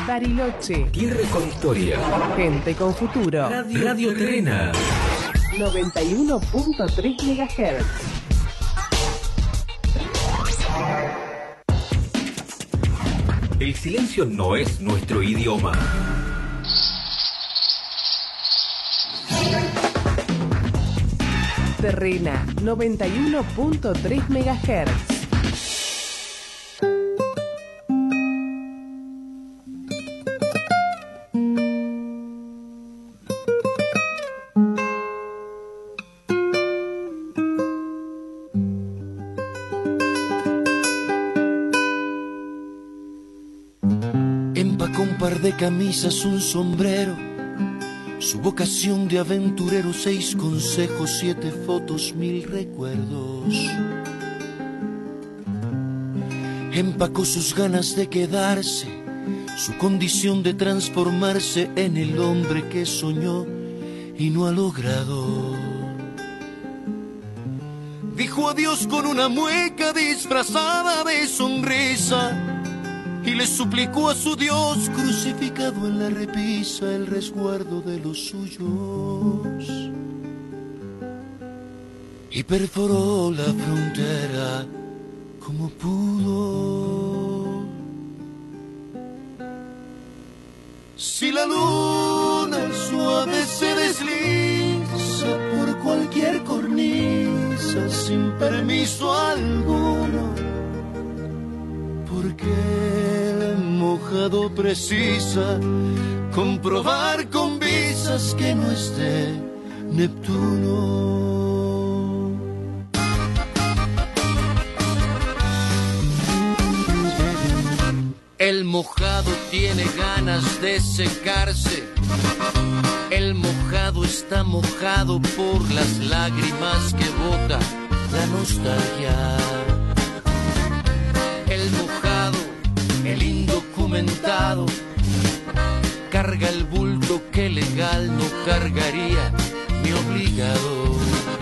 Bariloche. Tierra con historia. Gente con futuro. Radio Trena. 91.3 MHz. El silencio no es nuestro idioma. Terrena 91.3 MHz. Empacó un par de camisas, un sombrero, su vocación de aventurero, 6 consejos, 7 fotos, 1000 recuerdos. Empacó sus ganas de quedarse, su condición de transformarse en el hombre que soñó y no ha logrado. Dijo adiós con una mueca disfrazada de sonrisa y le suplicó a su Dios crucificado en la repisa el resguardo de los suyos. Y perforó la frontera como pudo. Si la luna suave se desliza por cualquier cornisa sin permiso alguno, porque el mojado precisa comprobar con visas que no es de Neptuno. El mojado tiene ganas de secarse, el mojado está mojado por las lágrimas que bota la nostalgia. El mojado, el indocumentado, carga el bulto que legal no cargaría ni obligado.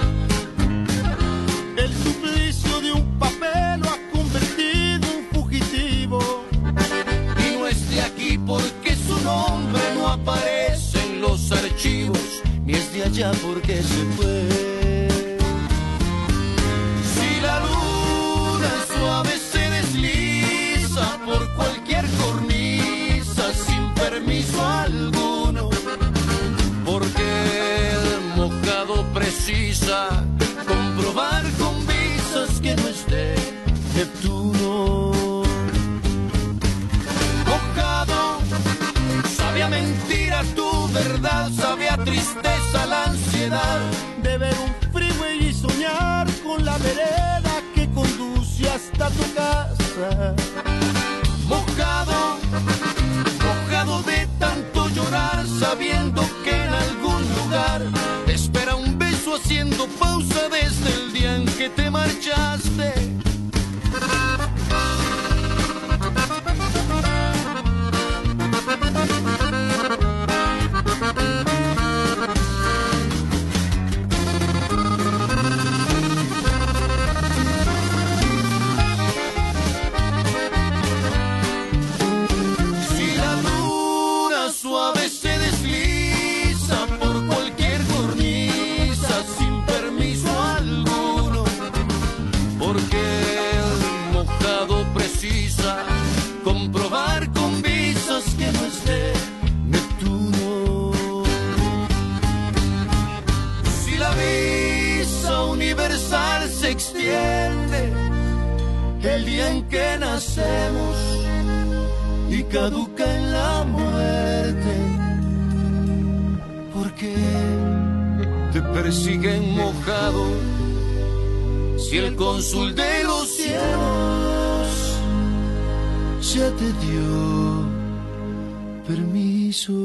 El suplicio de un papel lo ha convertido en fugitivo y no es de aquí porque su nombre no aparece en los archivos, ni es de allá porque se fue. Si la luna es suave por cualquier cornisa sin permiso alguno, porque el mojado precisa comprobar con visas que no es de Neptuno. Mojado sabe a mentira tu verdad, sabe a tristeza la ansiedad de ver un freeway y soñar con la vereda que conduce hasta tu casa. Mojado, mojado de tanto llorar, sabiendo que en algún lugar te espera un beso haciendo pausa desde el día en que te marchaste. Comprobar con visas que no es de Neptuno. Si la visa universal se extiende el día en que nacemos y caduca en la muerte, porque te persiguen mojado si el cónsul de los cielos ya te dio permiso.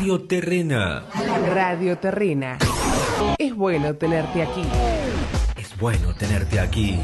Radio Terrena. Radio Terrena. Es bueno tenerte aquí. Es bueno tenerte aquí.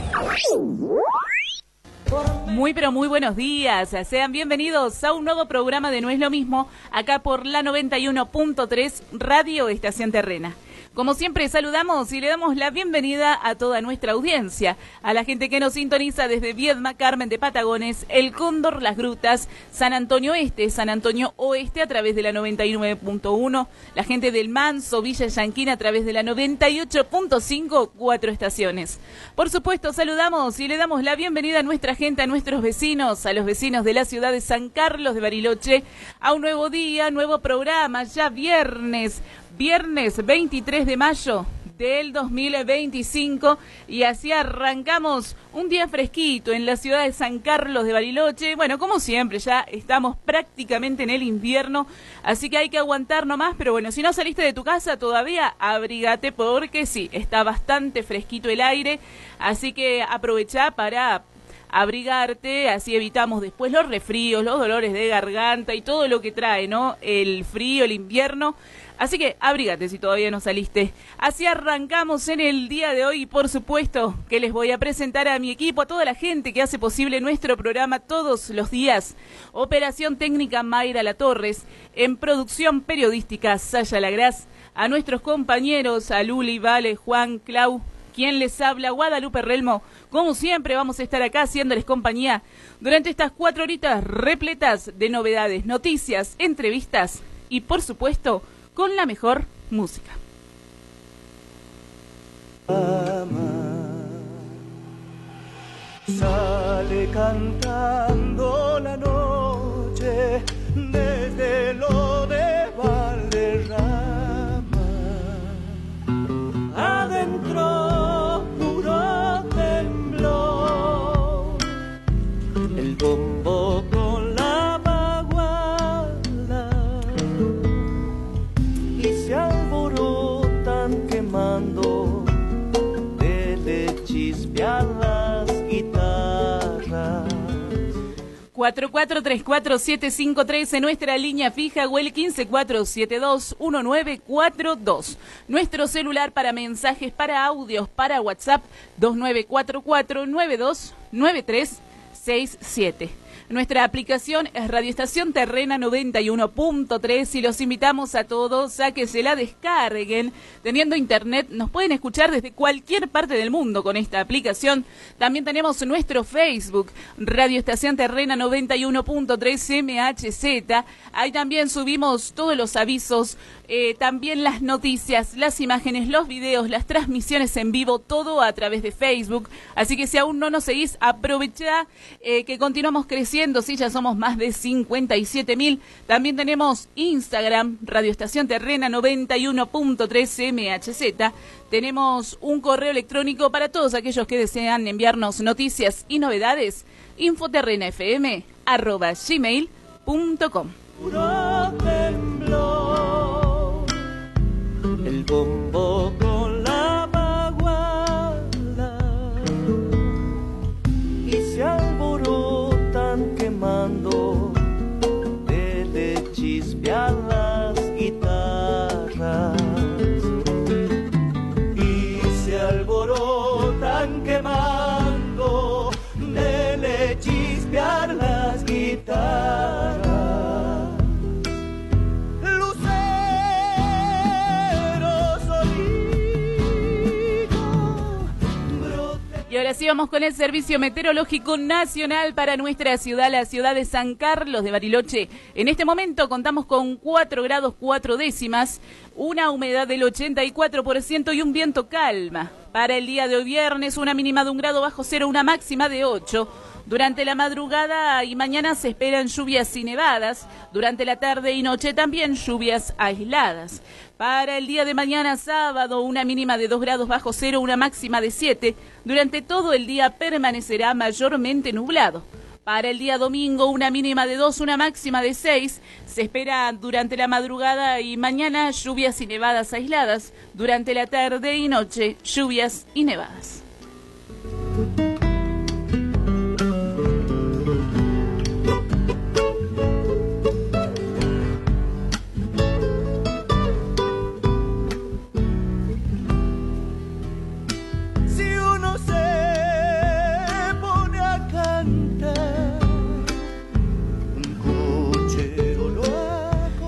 Muy pero muy buenos días, sean bienvenidos a un nuevo programa de No es lo mismo, acá por la 91.3 Radio Estación Terrena. Como siempre saludamos y le damos la bienvenida a toda nuestra audiencia, a la gente que nos sintoniza desde Viedma, Carmen de Patagones, El Cóndor, Las Grutas, San Antonio Este, San Antonio Oeste a través de la 99.1, la gente del Manso, Villa Yanquina a través de la 98.5, 4 estaciones. Por supuesto saludamos y le damos la bienvenida a nuestra gente, a nuestros vecinos, a los vecinos de la ciudad de San Carlos de Bariloche, a un nuevo día, nuevo programa, ya viernes 23 de mayo del 2025 y así arrancamos un día fresquito en la ciudad de San Carlos de Bariloche. Bueno, como siempre, ya estamos prácticamente en el invierno, así que hay que aguantar nomás, pero bueno, si no saliste de tu casa todavía, abrígate porque sí, está bastante fresquito el aire, así que aprovecha para abrigarte, así evitamos después los resfríos, los dolores de garganta y todo lo que trae, ¿no? El frío, el invierno. Así que abrígate si todavía no saliste. Así arrancamos en el día de hoy y por supuesto que les voy a presentar a mi equipo, a toda la gente que hace posible nuestro programa todos los días. Operación técnica Mayra La Torres, en producción periodística Saya Lagraz, a nuestros compañeros, a Luli, Vale, Juan, Clau, quien les habla, Guadalupe Relmo. Como siempre vamos a estar acá haciéndoles compañía durante estas 4 horitas repletas de novedades, noticias, entrevistas y por supuesto con la mejor música. Sale cantando la noche desde lo de Valderrama. Adentro puro temblor, el bombo con la baguala y se alborotan quemando de chispear las guitarras. 4434-753 en nuestra línea fija o el 154721942. Nuestro celular para mensajes, para audios, para WhatsApp 2944-929367. Nuestra aplicación es Radio Estación Terrena 91.3 y los invitamos a todos a que se la descarguen. Teniendo internet nos pueden escuchar desde cualquier parte del mundo con esta aplicación. También tenemos nuestro Facebook, Radio Estación Terrena 91.3 MHZ. Ahí también subimos todos los avisos, también las noticias, las imágenes, los videos, las transmisiones en vivo, todo a través de Facebook. Así que si aún no nos seguís, aprovechá que continuamos creciendo. Sí, ya somos más de 57.000. También tenemos Instagram, Radio Estación Terrena 91.3 MHZ. Tenemos un correo electrónico para todos aquellos que desean enviarnos noticias y novedades, infoterrenafm@gmail.com. Puro temblor, el bombo con la baguala y se alborotan quemando de chispear las guitarras y se alborotan quemando de chispear las guitarras. Y ahora sí vamos con el Servicio Meteorológico Nacional para nuestra ciudad, la ciudad de San Carlos de Bariloche. En este momento contamos con 4 grados 4 décimas, una humedad del 84% y un viento calma. Para el día de hoy viernes, una mínima de 1 grado bajo cero, una máxima de 8. Durante la madrugada y mañana se esperan lluvias y nevadas. Durante la tarde y noche también lluvias aisladas. Para el día de mañana sábado, una mínima de 2 grados bajo cero, una máxima de 7. Durante todo el día permanecerá mayormente nublado. Para el día domingo, una mínima de 2, una máxima de 6. Se espera durante la madrugada y mañana lluvias y nevadas aisladas. Durante la tarde y noche, lluvias y nevadas.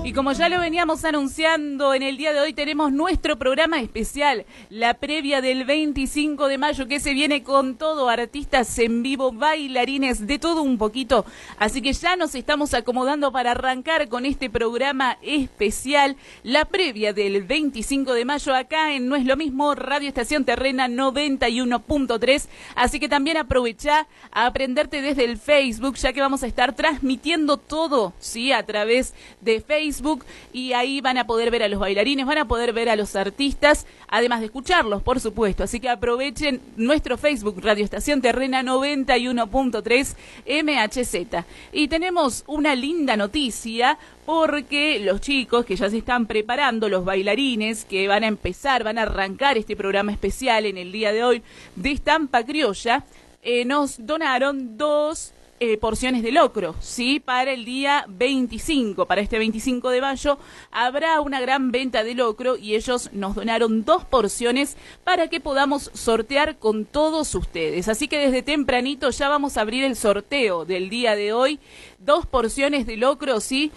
Y como ya lo veníamos anunciando, en el día de hoy tenemos nuestro programa especial, la previa del 25 de mayo, que se viene con todo, artistas en vivo, bailarines, de todo un poquito. Así que ya nos estamos acomodando para arrancar con este programa especial, la previa del 25 de mayo, acá en No es lo mismo, Radio Estación Terrena 91.3. Así que también aprovecha a aprenderte desde el Facebook, ya que vamos a estar transmitiendo todo, ¿sí? A través de Facebook, y ahí van a poder ver a los bailarines, van a poder ver a los artistas, además de escucharlos, por supuesto. Así que aprovechen nuestro Facebook, Radio Estación Terrena 91.3 MHZ. Y tenemos una linda noticia, porque los chicos que ya se están preparando, los bailarines que van a empezar, van a arrancar este programa especial en el día de hoy de Estampa Criolla, nos donaron 2 porciones de locro, ¿sí? Para el día 25, para este 25 de mayo, habrá una gran venta de locro y ellos nos donaron 2 porciones para que podamos sortear con todos ustedes. Así que desde tempranito ya vamos a abrir el sorteo del día de hoy. 2 porciones de locro, sí,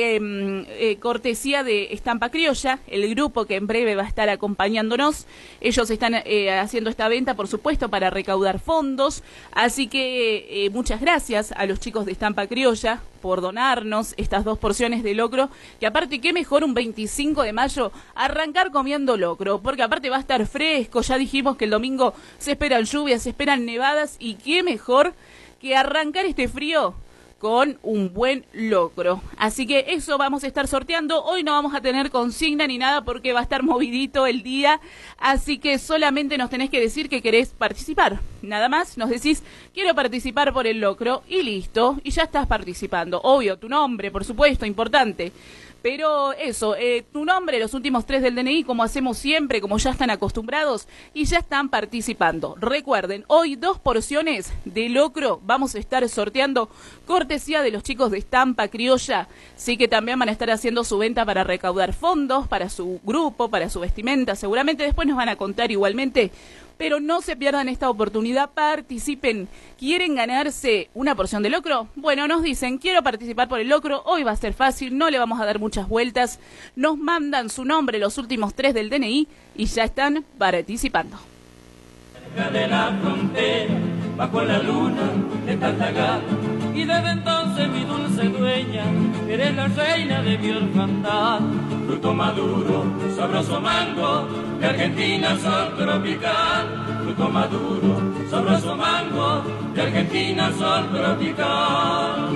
cortesía de Estampa Criolla, el grupo que en breve va a estar acompañándonos. Ellos están haciendo esta venta, por supuesto, para recaudar fondos. Así que muchas gracias a los chicos de Estampa Criolla por donarnos estas 2 porciones de locro, que aparte, qué mejor un 25 de mayo arrancar comiendo locro, porque aparte va a estar fresco. Ya dijimos que el domingo se esperan lluvias, se esperan nevadas, y qué mejor que arrancar este frío con un buen locro. Así que eso vamos a estar sorteando. Hoy no vamos a tener consigna ni nada porque va a estar movidito el día, así que solamente nos tenés que decir que querés participar. Nada más, nos decís, quiero participar por el locro, y listo, y ya estás participando. Obvio, tu nombre, por supuesto, importante. Pero eso, tu nombre, los últimos 3 del DNI, como hacemos siempre, como ya están acostumbrados, y ya están participando. Recuerden, hoy 2 porciones de locro vamos a estar sorteando, cortesía de los chicos de Estampa Criolla. Sí, que también van a estar haciendo su venta para recaudar fondos, para su grupo, para su vestimenta. Seguramente después nos van a contar igualmente. Pero no se pierdan esta oportunidad, participen. ¿Quieren ganarse una porción de locro? Bueno, nos dicen, quiero participar por el locro, hoy va a ser fácil, no le vamos a dar muchas vueltas. Nos mandan su nombre, los últimos 3 del DNI, y ya están participando. Cerca de la frontera, bajo la luna de Tartagal, y desde entonces mi dulce dueña, eres la reina de mi orfandad. Fruto maduro, sabroso mango, de Argentina sol tropical. Fruto maduro, sabroso mango, de Argentina sol tropical.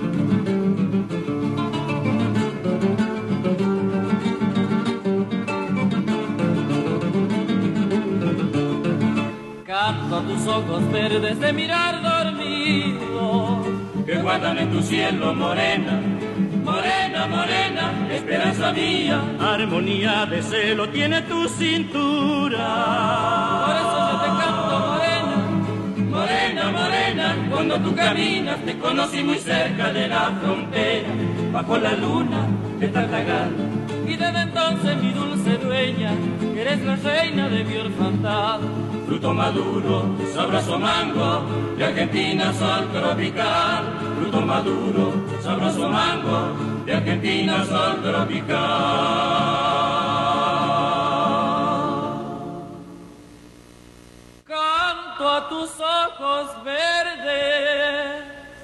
Canto a tus ojos verdes de mirar dormido, que guardan en tu cielo morena, morena, morena, esperanza mía. Armonía de celo tiene tu cintura. Por eso yo te canto morena, morena, morena. Cuando tú caminas te conocí muy cerca de la frontera, bajo la luna de Tartagal. Y desde entonces mi dulce dueña, eres la reina de mi orfandad. Fruto maduro, sabroso mango, de Argentina sol tropical. Fruto maduro, sabroso mango, de Argentina sol tropical. Canto a tus ojos verdes,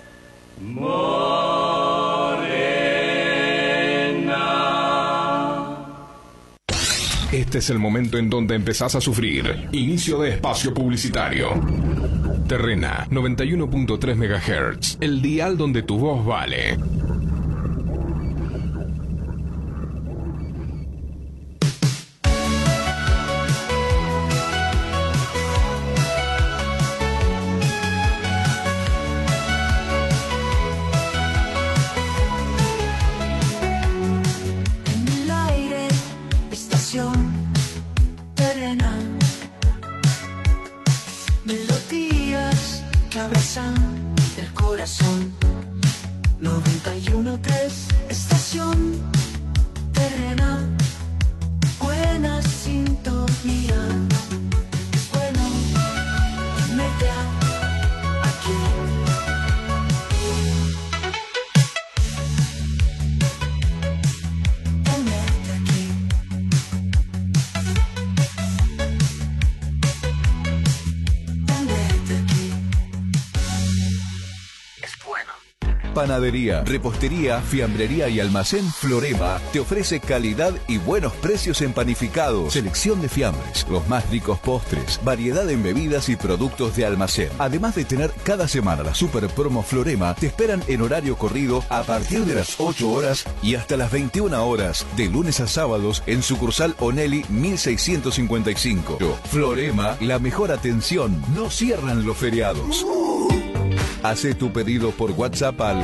Este es el momento en donde empezás a sufrir. Inicio de espacio publicitario. Terrena 91.3 MHz, el dial donde tu voz vale. El corazón 91.3 Estación Terrena, buena sintonía. Es bueno tenerte aquí. panadería, repostería, fiambrería y almacén Florema te ofrece calidad y buenos precios en panificados, selección de fiambres, los más ricos postres, variedad en bebidas y productos de almacén. Además de tener cada semana la super promo Florema, te esperan en horario corrido a partir de las 8 horas y hasta las 21 horas, de lunes a sábados en sucursal Onelli 1655. Florema, la mejor atención, no cierran los feriados. Hace tu pedido por WhatsApp al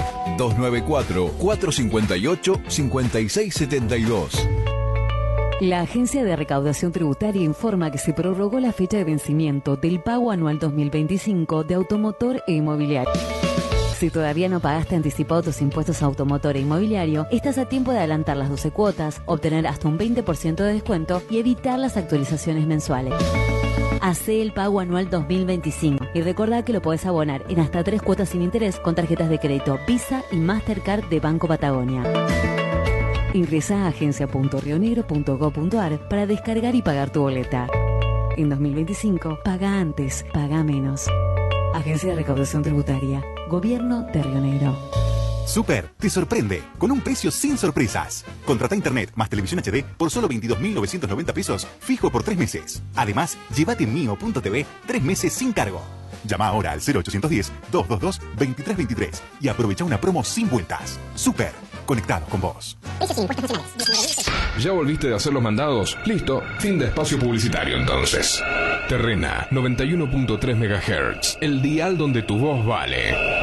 294-458-5672. La Agencia de Recaudación Tributaria informa que se prorrogó la fecha de vencimiento del pago anual 2025 de automotor e inmobiliario. Si todavía no pagaste anticipado tus impuestos a automotor e inmobiliario, estás a tiempo de adelantar las 12 cuotas, obtener hasta un 20% de descuento y evitar las actualizaciones mensuales. Hacé el pago anual 2025 y recordá que lo podés abonar en hasta 3 cuotas sin interés con tarjetas de crédito Visa y Mastercard de Banco Patagonia. Ingresá a agencia.rionegro.gov.ar para descargar y pagar tu boleta. En 2025, paga antes, paga menos. Agencia de Recaudación Tributaria, Gobierno de Río Negro. Super te sorprende con un precio sin sorpresas. Contrata internet más televisión HD por solo 22.990 pesos fijo por 3 meses. Además, llévate Mio.tv 3 meses sin cargo. Llama ahora al 0810-222-2323 y aprovecha una promo sin vueltas. Super, conectados con vos. ¿Ya volviste de hacer los mandados? Listo, fin de espacio publicitario entonces. Terrena 91.3 MHz, el dial donde tu voz vale.